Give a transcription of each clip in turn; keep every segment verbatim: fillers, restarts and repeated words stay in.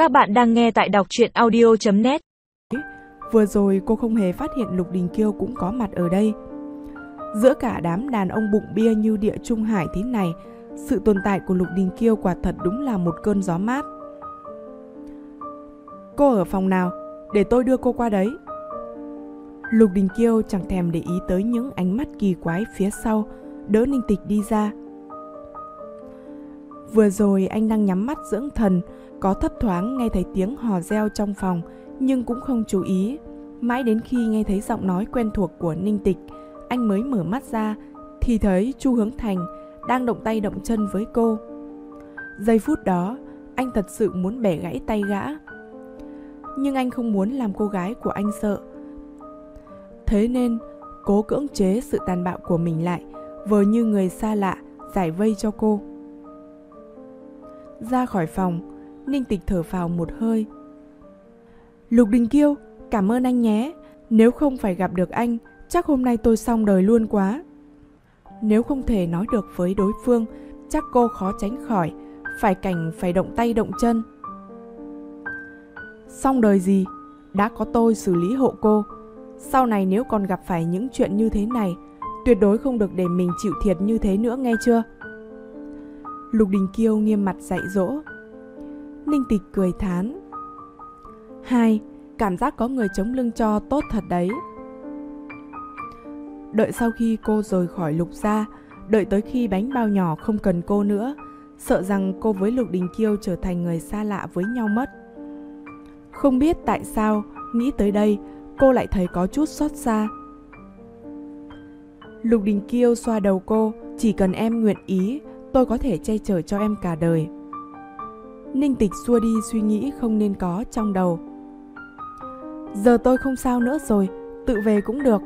Các bạn đang nghe tại đọc truyện audio chấm net. Vừa rồi cô không hề phát hiện Lục Đình Kiêu cũng có mặt ở đây. Giữa cả đám đàn ông bụng bia như địa trung hải thế này, sự tồn tại của Lục Đình Kiêu quả thật đúng là một cơn gió mát. Cô ở phòng nào? Để tôi đưa cô qua đấy. Lục Đình Kiêu chẳng thèm để ý tới những ánh mắt kỳ quái phía sau, đỡ Ninh Tịch đi ra. Vừa rồi anh đang nhắm mắt dưỡng thần, có thấp thoáng nghe thấy tiếng hò reo trong phòng, nhưng cũng không chú ý. Mãi đến khi nghe thấy giọng nói quen thuộc của Ninh Tịch, anh mới mở mắt ra, thì thấy Chu Hướng Thành đang động tay động chân với cô. Giây phút đó, anh thật sự muốn bẻ gãy tay gã. Nhưng anh không muốn làm cô gái của anh sợ. Thế nên, cố cưỡng chế sự tàn bạo của mình lại, vờ như người xa lạ, giải vây cho cô. Ra khỏi phòng, Ninh Tịch thở phào một hơi. Lục Đình Kiêu, cảm ơn anh nhé. Nếu không phải gặp được anh, chắc hôm nay tôi xong đời luôn quá. Nếu không thể nói được với đối phương, chắc cô khó tránh khỏi phải cảnh phải động tay động chân. Xong đời gì? Đã có tôi xử lý hộ cô. Sau này nếu còn gặp phải những chuyện như thế này, tuyệt đối không được để mình chịu thiệt như thế nữa, nghe chưa? Lục Đình Kiêu nghiêm mặt dạy dỗ. Ninh Tịch cười thán. Hai, cảm giác có người chống lưng cho tốt thật đấy. Đợi sau khi cô rời khỏi Lục gia, đợi tới khi bánh bao nhỏ không cần cô nữa, sợ rằng cô với Lục Đình Kiêu trở thành người xa lạ với nhau mất. Không biết tại sao, nghĩ tới đây, cô lại thấy có chút xót xa. Lục Đình Kiêu xoa đầu cô, chỉ cần em nguyện ý, tôi có thể che chở cho em cả đời. Ninh Tịch xua đi suy nghĩ không nên có trong đầu. Giờ tôi không sao nữa rồi, tự về cũng được.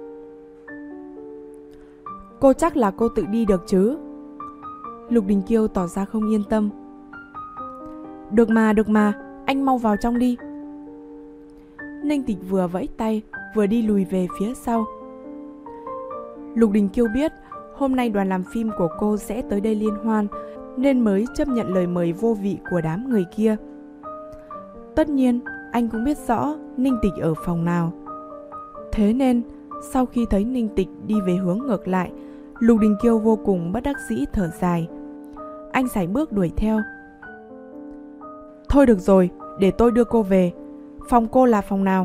Cô chắc là cô tự đi được chứ? Lục Đình Kiêu tỏ ra không yên tâm. Được mà, được mà, anh mau vào trong đi. Ninh Tịch vừa vẫy tay, vừa đi lùi về phía sau. Lục Đình Kiêu biết hôm nay đoàn làm phim của cô sẽ tới đây liên hoan, nên mới chấp nhận lời mời vô vị của đám người kia. Tất nhiên, anh cũng biết rõ Ninh Tịch ở phòng nào. Thế nên, sau khi thấy Ninh Tịch đi về hướng ngược lại, Lục Đình Kiêu vô cùng bất đắc dĩ thở dài. Anh sải bước đuổi theo. Thôi được rồi, để tôi đưa cô về. Phòng cô là phòng nào?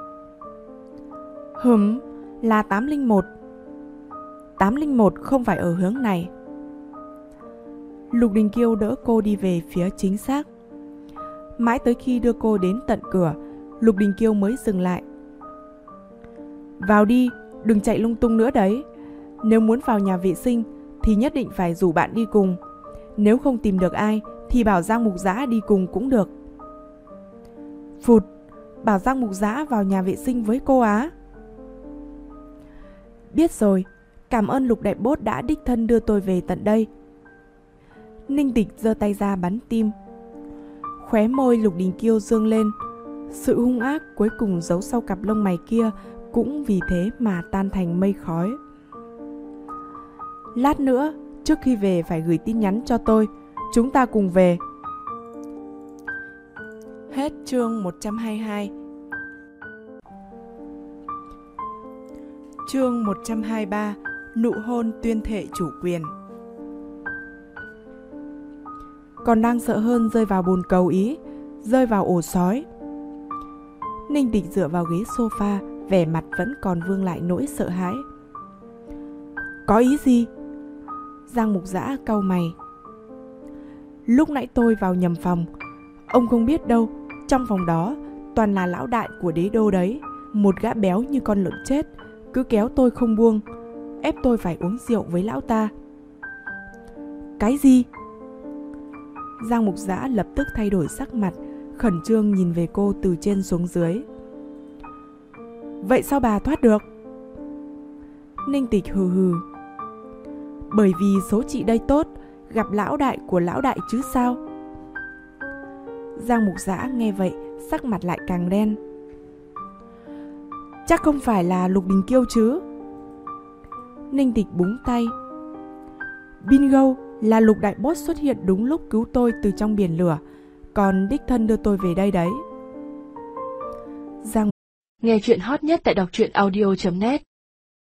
Hừm, là tám linh một. tám linh một không phải ở hướng này. Lục Đình Kiêu đỡ cô đi về phía chính xác. Mãi tới khi đưa cô đến tận cửa, Lục Đình Kiêu mới dừng lại. Vào đi, đừng chạy lung tung nữa đấy. Nếu muốn vào nhà vệ sinh thì nhất định phải rủ bạn đi cùng. Nếu không tìm được ai thì bảo Giang Mục Dã đi cùng cũng được. Phụt, bảo Giang Mục Dã vào nhà vệ sinh với cô á? Biết rồi, cảm ơn Lục Đại Bốt đã đích thân đưa tôi về tận đây. Ninh Tịch giơ tay ra bắn tim. Khóe môi Lục Đình Kiêu dương lên. Sự hung ác cuối cùng giấu sau cặp lông mày kia cũng vì thế mà tan thành mây khói. Lát nữa, trước khi về phải gửi tin nhắn cho tôi. Chúng ta cùng về. Hết chương một trăm hai mươi hai. Chương một trăm hai mươi ba. Nụ hôn tuyên thệ chủ quyền. Còn đang sợ hơn rơi vào bồn cầu ý, rơi vào ổ sói. Ninh Tịch dựa vào ghế sofa, vẻ mặt vẫn còn vương lại nỗi sợ hãi. Có ý gì? Giang Mục Dã cau mày. Lúc nãy tôi vào nhầm phòng. Ông không biết đâu, trong phòng đó toàn là lão đại của đế đô đấy. Một gã béo như con lợn chết, cứ kéo tôi không buông, ép tôi phải uống rượu với lão ta. Cái gì? Giang Mục Dã lập tức thay đổi sắc mặt, khẩn trương nhìn về cô từ trên xuống dưới. Vậy sao bà thoát được? Ninh Tịch hừ hừ. Bởi vì số chị đây tốt, gặp lão đại của lão đại chứ sao? Giang Mục Dã nghe vậy, sắc mặt lại càng đen. Chắc không phải là Lục Đình Kiêu chứ? Ninh Tịch búng tay. Bingo, là Lục Đại Boss xuất hiện đúng lúc cứu tôi từ trong biển lửa. còn đích thân đưa tôi về đây đấy. Giang Nghe chuyện hot nhất tại đọc truyện audio chấm net